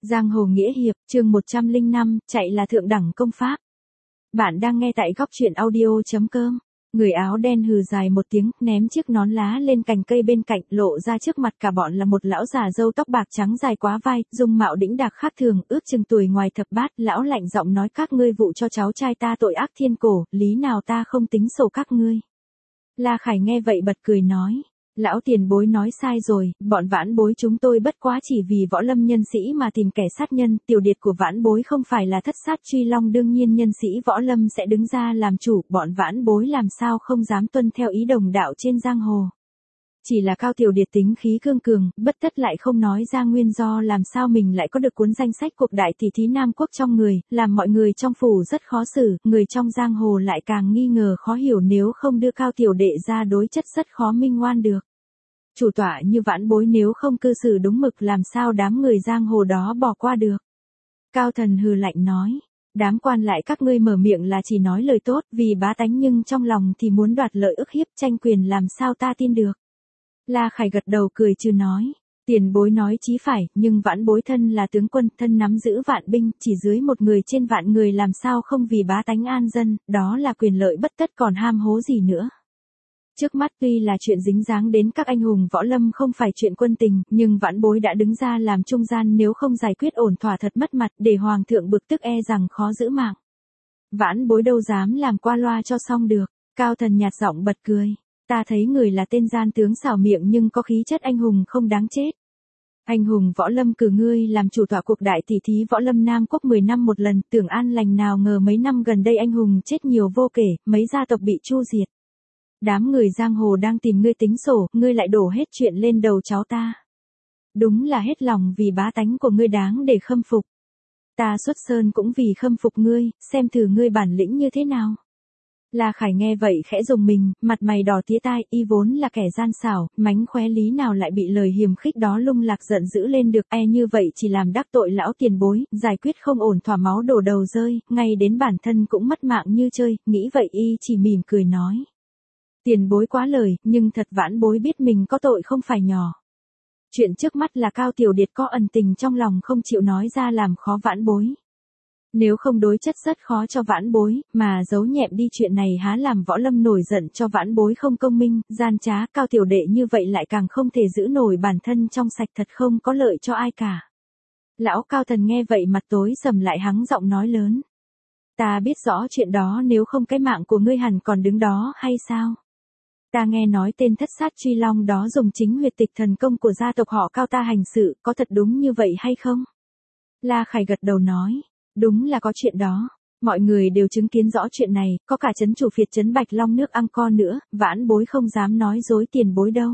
Giang hồ nghĩa hiệp, chương 105, chạy là thượng đẳng công pháp. Bạn đang nghe tại góc truyện audio.com. Người áo đen hừ dài một tiếng, ném chiếc nón lá lên cành cây bên cạnh, lộ ra trước mặt cả bọn là một lão già râu tóc bạc trắng dài quá vai, dung mạo đĩnh đạc khác thường, ước chừng tuổi ngoài thập bát. Lão lạnh giọng nói: các ngươi vụ cho cháu trai ta tội ác thiên cổ, lý nào ta không tính sổ các ngươi. La Khải nghe vậy bật cười nói: lão tiền bối nói sai rồi, bọn vãn bối chúng tôi bất quá chỉ vì võ lâm nhân sĩ mà tìm kẻ sát nhân, tiểu điệt của vãn bối không phải là thất sát truy long, đương nhiên nhân sĩ võ lâm sẽ đứng ra làm chủ, bọn vãn bối làm sao không dám tuân theo ý đồng đạo trên giang hồ. Chỉ là Cao tiểu điệt tính khí cương cường, bất tất lại không nói ra nguyên do làm sao mình lại có được cuốn danh sách cuộc đại tỷ thí Nam Quốc trong người, làm mọi người trong phủ rất khó xử, người trong giang hồ lại càng nghi ngờ khó hiểu, nếu không đưa Cao tiểu đệ ra đối chất rất khó minh oan được. Chủ tọa như vãn bối nếu không cư xử đúng mực làm sao đám người giang hồ đó bỏ qua được. Cao thần hừ lạnh nói: đám quan lại các ngươi mở miệng là chỉ nói lời tốt vì bá tánh, nhưng trong lòng thì muốn đoạt lợi ức hiếp tranh quyền, làm sao ta tin được. La Khải gật đầu cười trừ nói: tiền bối nói chí phải, nhưng vãn bối thân là tướng quân, thân nắm giữ vạn binh, chỉ dưới một người trên vạn người, làm sao không vì bá tánh an dân, đó là quyền lợi bất tất còn ham hố gì nữa. Trước mắt tuy là chuyện dính dáng đến các anh hùng võ lâm, không phải chuyện quân tình, nhưng vãn bối đã đứng ra làm trung gian, nếu không giải quyết ổn thỏa thật mất mặt, để hoàng thượng bực tức e rằng khó giữ mạng. Vãn bối đâu dám làm qua loa cho xong được. Cao thần nhạt giọng bật cười: ta thấy người là tên gian tướng xảo miệng nhưng có khí chất anh hùng không đáng chết. Anh hùng võ lâm cử ngươi làm chủ tọa cuộc đại tỷ thí võ lâm Nam Quốc 10 năm một lần, tưởng an lành, nào ngờ mấy năm gần đây anh hùng chết nhiều vô kể, mấy gia tộc bị chu diệt. Đám người giang hồ đang tìm ngươi tính sổ, ngươi lại đổ hết chuyện lên đầu cháu ta. Đúng là hết lòng vì bá tánh của ngươi đáng để khâm phục. Ta xuất sơn cũng vì khâm phục ngươi, xem thử ngươi bản lĩnh như thế nào. La Khải nghe vậy khẽ rùng mình, mặt mày đỏ tía tai, y vốn là kẻ gian xảo, mánh khóe lý nào lại bị lời hiềm khích đó lung lạc giận dữ lên được, như vậy chỉ làm đắc tội lão tiền bối, giải quyết không ổn thỏa máu đổ đầu rơi, ngay đến bản thân cũng mất mạng như chơi, nghĩ vậy y chỉ mỉm cười nói: tiền bối quá lời, nhưng thật vãn bối biết mình có tội không phải nhỏ. Chuyện trước mắt là Cao tiểu điệt có ẩn tình trong lòng không chịu nói ra làm khó vãn bối. Nếu không đối chất rất khó cho vãn bối, mà giấu nhẹm đi chuyện này há làm võ lâm nổi giận cho vãn bối không công minh, gian trá. Cao tiểu đệ như vậy lại càng không thể giữ nổi bản thân trong sạch, thật không có lợi cho ai cả. Lão Cao thần nghe vậy mặt tối sầm lại, hắng giọng nói lớn: ta biết rõ chuyện đó, nếu không cái mạng của ngươi hẳn còn đứng đó hay sao? Ta nghe nói tên thất sát truy long đó dùng chính huyệt tịch thần công của gia tộc họ Cao ta hành sự, có thật đúng như vậy hay không? La Khải gật đầu nói: đúng là có chuyện đó. Mọi người đều chứng kiến rõ chuyện này, có cả trấn chủ phiệt trấn Bạch Long nước Angkor nữa, vãn bối không dám nói dối tiền bối đâu.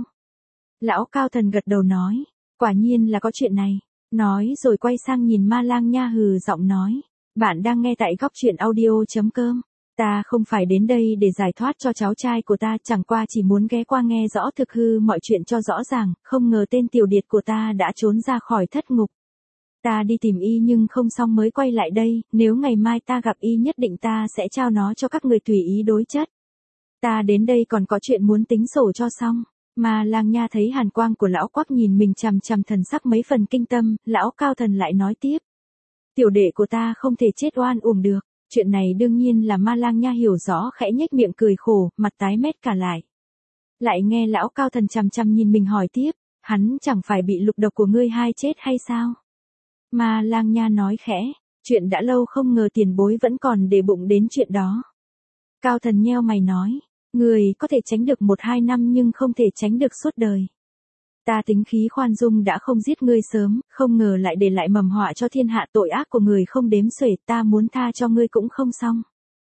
Lão Cao thần gật đầu nói: quả nhiên là có chuyện này. Nói rồi quay sang nhìn Ma Lang Nha hừ giọng nói: bạn đang nghe tại góc truyện audio.com. Ta không phải đến đây để giải thoát cho cháu trai của ta, chẳng qua chỉ muốn ghé qua nghe rõ thực hư mọi chuyện cho rõ ràng, không ngờ tên tiểu điệt của ta đã trốn ra khỏi thất ngục. Ta đi tìm y nhưng không xong mới quay lại đây, nếu ngày mai ta gặp y nhất định ta sẽ trao nó cho các người tùy ý đối chất. Ta đến đây còn có chuyện muốn tính sổ cho xong. Mà Lang Nha thấy hàn quang của lão quắc nhìn mình chằm chằm, thần sắc mấy phần kinh tâm, lão Cao thần lại nói tiếp: tiểu đệ của ta không thể chết oan uổng được. Chuyện này đương nhiên là Ma Lang Nha hiểu rõ, khẽ nhếch miệng cười khổ, mặt tái mét cả lại. Lại nghe lão Cao thần chằm chằm nhìn mình hỏi tiếp: hắn chẳng phải bị lục độc của ngươi hai chết hay sao? Ma Lang Nha nói khẽ: chuyện đã lâu, không ngờ tiền bối vẫn còn để bụng đến chuyện đó. Cao thần nheo mày nói: người có thể tránh được 1-2 năm nhưng không thể tránh được suốt đời. Ta tính khí khoan dung đã không giết ngươi sớm, không ngờ lại để lại mầm họa cho thiên hạ, tội ác của người không đếm xuể, ta muốn tha cho ngươi cũng không xong.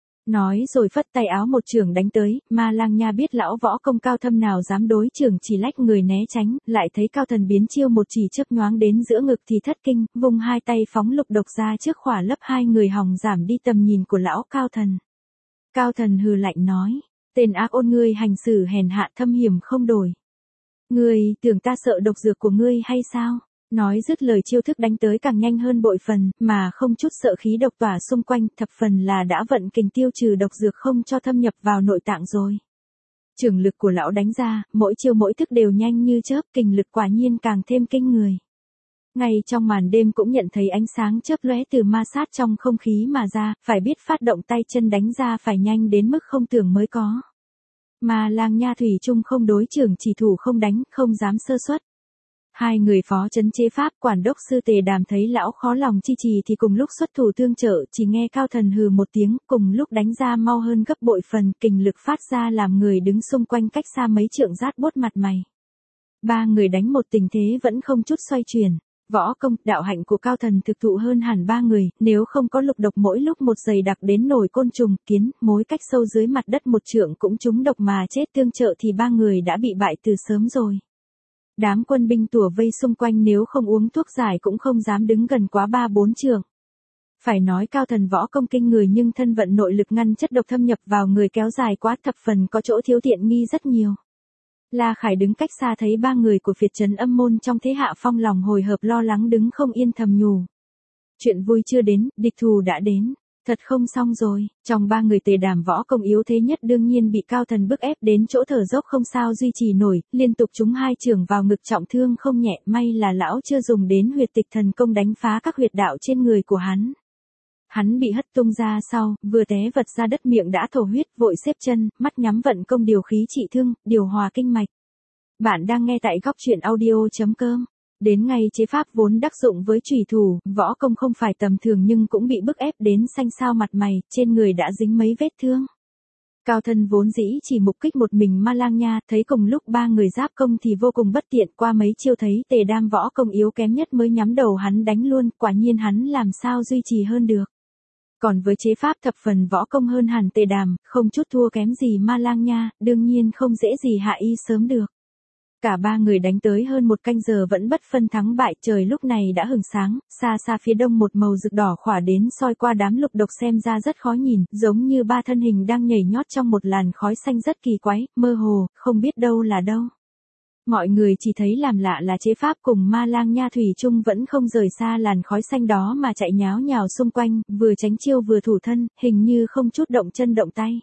Nói rồi phất tay áo một chưởng đánh tới. Ma Lang Nha biết lão võ công cao thâm nào dám đối chưởng, chỉ lách người né tránh, lại thấy Cao thần biến chiêu một chỉ chớp nhoáng đến giữa ngực thì thất kinh, vung hai tay phóng lục độc ra trước khỏa lấp hai người, hòng giảm đi tầm nhìn của lão Cao thần. Cao thần hừ lạnh nói: tên ác ôn, ngươi hành xử hèn hạ thâm hiểm không đổi. Ngươi tưởng ta sợ độc dược của ngươi hay sao? Nói dứt lời chiêu thức đánh tới càng nhanh hơn bội phần, mà không chút sợ khí độc tỏa xung quanh, thập phần là đã vận kình tiêu trừ độc dược không cho thâm nhập vào nội tạng rồi. Chưởng lực của lão đánh ra, mỗi chiêu mỗi thức đều nhanh như chớp, kình lực quả nhiên càng thêm kinh người. Ngay trong màn đêm cũng nhận thấy ánh sáng chớp lóe từ ma sát trong không khí mà ra, phải biết phát động tay chân đánh ra phải nhanh đến mức không tưởng mới có. Ma Lang Nha thủy chung không đối trưởng chỉ thủ không đánh, không dám sơ suất. Hai người phó trấn chế pháp quản đốc sư Tề Đàm thấy lão khó lòng chi trì thì cùng lúc xuất thủ tương trợ, chỉ nghe Cao Thần hừ một tiếng, cùng lúc đánh ra mau hơn gấp bội phần, kình lực phát ra làm người đứng xung quanh cách xa mấy trượng rát buốt mặt mày. Ba người đánh một tình thế vẫn không chút xoay chuyển. Võ công, đạo hạnh của Cao Thần thực thụ hơn hẳn ba người, nếu không có lục độc mỗi lúc một dày đặc đến nổi côn trùng, kiến, mối cách sâu dưới mặt đất một trượng cũng trúng độc mà chết tương trợ thì ba người đã bị bại từ sớm rồi. Đám quân binh tủa vây xung quanh nếu không uống thuốc giải cũng không dám đứng gần quá 3-4 trượng. Phải nói Cao Thần võ công kinh người nhưng thân vận nội lực ngăn chất độc thâm nhập vào người kéo dài quá thập phần có chỗ thiếu tiện nghi rất nhiều. La Khải đứng cách xa thấy ba người của phiệt trấn Âm Môn trong thế hạ phong lòng hồi hộp lo lắng đứng không yên thầm nhủ. Chuyện vui chưa đến, địch thù đã đến. Thật không xong rồi, trong ba người Tề Đàm võ công yếu thế nhất đương nhiên bị Cao Thần bức ép đến chỗ thở dốc không sao duy trì nổi, liên tục trúng hai chưởng vào ngực trọng thương không nhẹ, may là lão chưa dùng đến huyệt tịch thần công đánh phá các huyệt đạo trên người của hắn. Hắn bị hất tung ra sau, vừa té vật ra đất miệng đã thổ huyết, vội xếp chân, mắt nhắm vận công điều khí trị thương, điều hòa kinh mạch. Bạn đang nghe tại góc truyện audio.com. Đến ngày chế pháp vốn đắc dụng với chủy thủ, võ công không phải tầm thường nhưng cũng bị bức ép đến xanh xao mặt mày, trên người đã dính mấy vết thương. Cao Thần vốn dĩ chỉ mục kích một mình Ma Lang Nha, thấy cùng lúc ba người giáp công thì vô cùng bất tiện, qua mấy chiêu thấy Tề Đam võ công yếu kém nhất mới nhắm đầu hắn đánh luôn, quả nhiên hắn làm sao duy trì hơn được. Còn với chế pháp thập phần võ công hơn hẳn Tề Đàm, không chút thua kém gì Ma Lang Nha, đương nhiên không dễ gì hạ y sớm được. Cả ba người đánh tới hơn một canh giờ vẫn bất phân thắng bại, trời lúc này đã hửng sáng, xa xa phía đông một màu rực đỏ khỏa đến soi qua đám lục độc xem ra rất khó nhìn, giống như ba thân hình đang nhảy nhót trong một làn khói xanh rất kỳ quái, mơ hồ, không biết đâu là đâu. Mọi người chỉ thấy làm lạ là chế pháp cùng Ma Lang Nha thủy chung vẫn không rời xa làn khói xanh đó mà chạy nháo nhào xung quanh, vừa tránh chiêu vừa thủ thân, hình như không chút động chân động tay.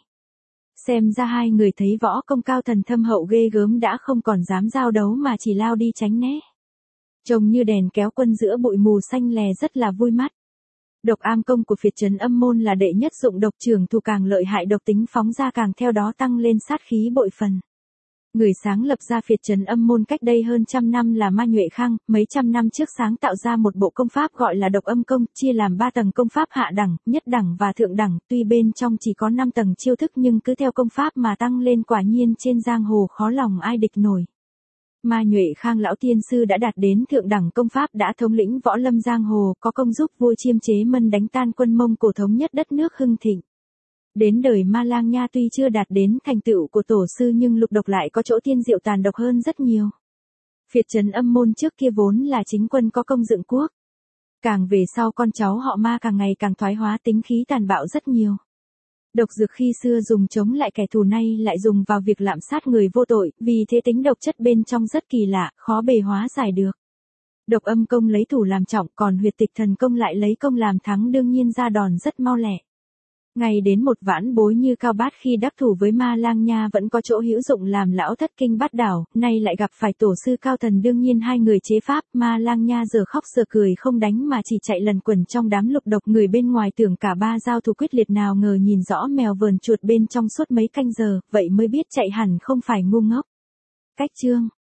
Xem ra hai người thấy võ công Cao Thần thâm hậu ghê gớm đã không còn dám giao đấu mà chỉ lao đi tránh né. Trông như đèn kéo quân giữa bụi mù xanh lè rất là vui mắt. Độc am công của phiệt trấn Âm Môn là đệ nhất dụng độc, trưởng thủ càng lợi hại, độc tính phóng ra càng theo đó tăng lên sát khí bội phần. Người sáng lập ra phiệt trấn Âm Môn cách đây hơn trăm năm là Ma Nhuệ Khang, mấy trăm năm trước sáng tạo ra một bộ công pháp gọi là độc âm công, chia làm 3 tầng công pháp hạ đẳng, nhất đẳng và thượng đẳng, tuy bên trong chỉ có 5 tầng chiêu thức nhưng cứ theo công pháp mà tăng lên, quả nhiên trên giang hồ khó lòng ai địch nổi. Ma Nhuệ Khang lão tiên sư đã đạt đến thượng đẳng công pháp, đã thống lĩnh võ lâm giang hồ, có công giúp vua Chiêm Chế Mân đánh tan quân Mông Cổ thống nhất đất nước hưng thịnh. Đến đời Ma Lang Nha tuy chưa đạt đến thành tựu của tổ sư nhưng lục độc lại có chỗ tiên diệu tàn độc hơn rất nhiều. Phiệt trấn Âm Môn trước kia vốn là chính quân có công dựng quốc. Càng về sau con cháu họ Ma càng ngày càng thoái hóa, tính khí tàn bạo rất nhiều. Độc dược khi xưa dùng chống lại kẻ thù nay lại dùng vào việc lạm sát người vô tội, vì thế tính độc chất bên trong rất kỳ lạ, khó bề hóa giải được. Độc âm công lấy thủ làm trọng, còn huyệt tịch thần công lại lấy công làm thắng, đương nhiên ra đòn rất mau lẹ. Ngay đến một vãn bối như Cao Bát khi đắc thủ với Ma Lang Nha vẫn có chỗ hữu dụng làm lão thất kinh bát đảo, nay lại gặp phải tổ sư Cao Thần, đương nhiên hai người chế pháp, Ma Lang Nha giờ khóc giờ cười không đánh mà chỉ chạy lần quẩn trong đám lục độc, người bên ngoài tưởng cả ba giao thủ quyết liệt, nào ngờ nhìn rõ mèo vờn chuột bên trong suốt mấy canh giờ, vậy mới biết chạy hẳn không phải ngu ngốc. Cách chương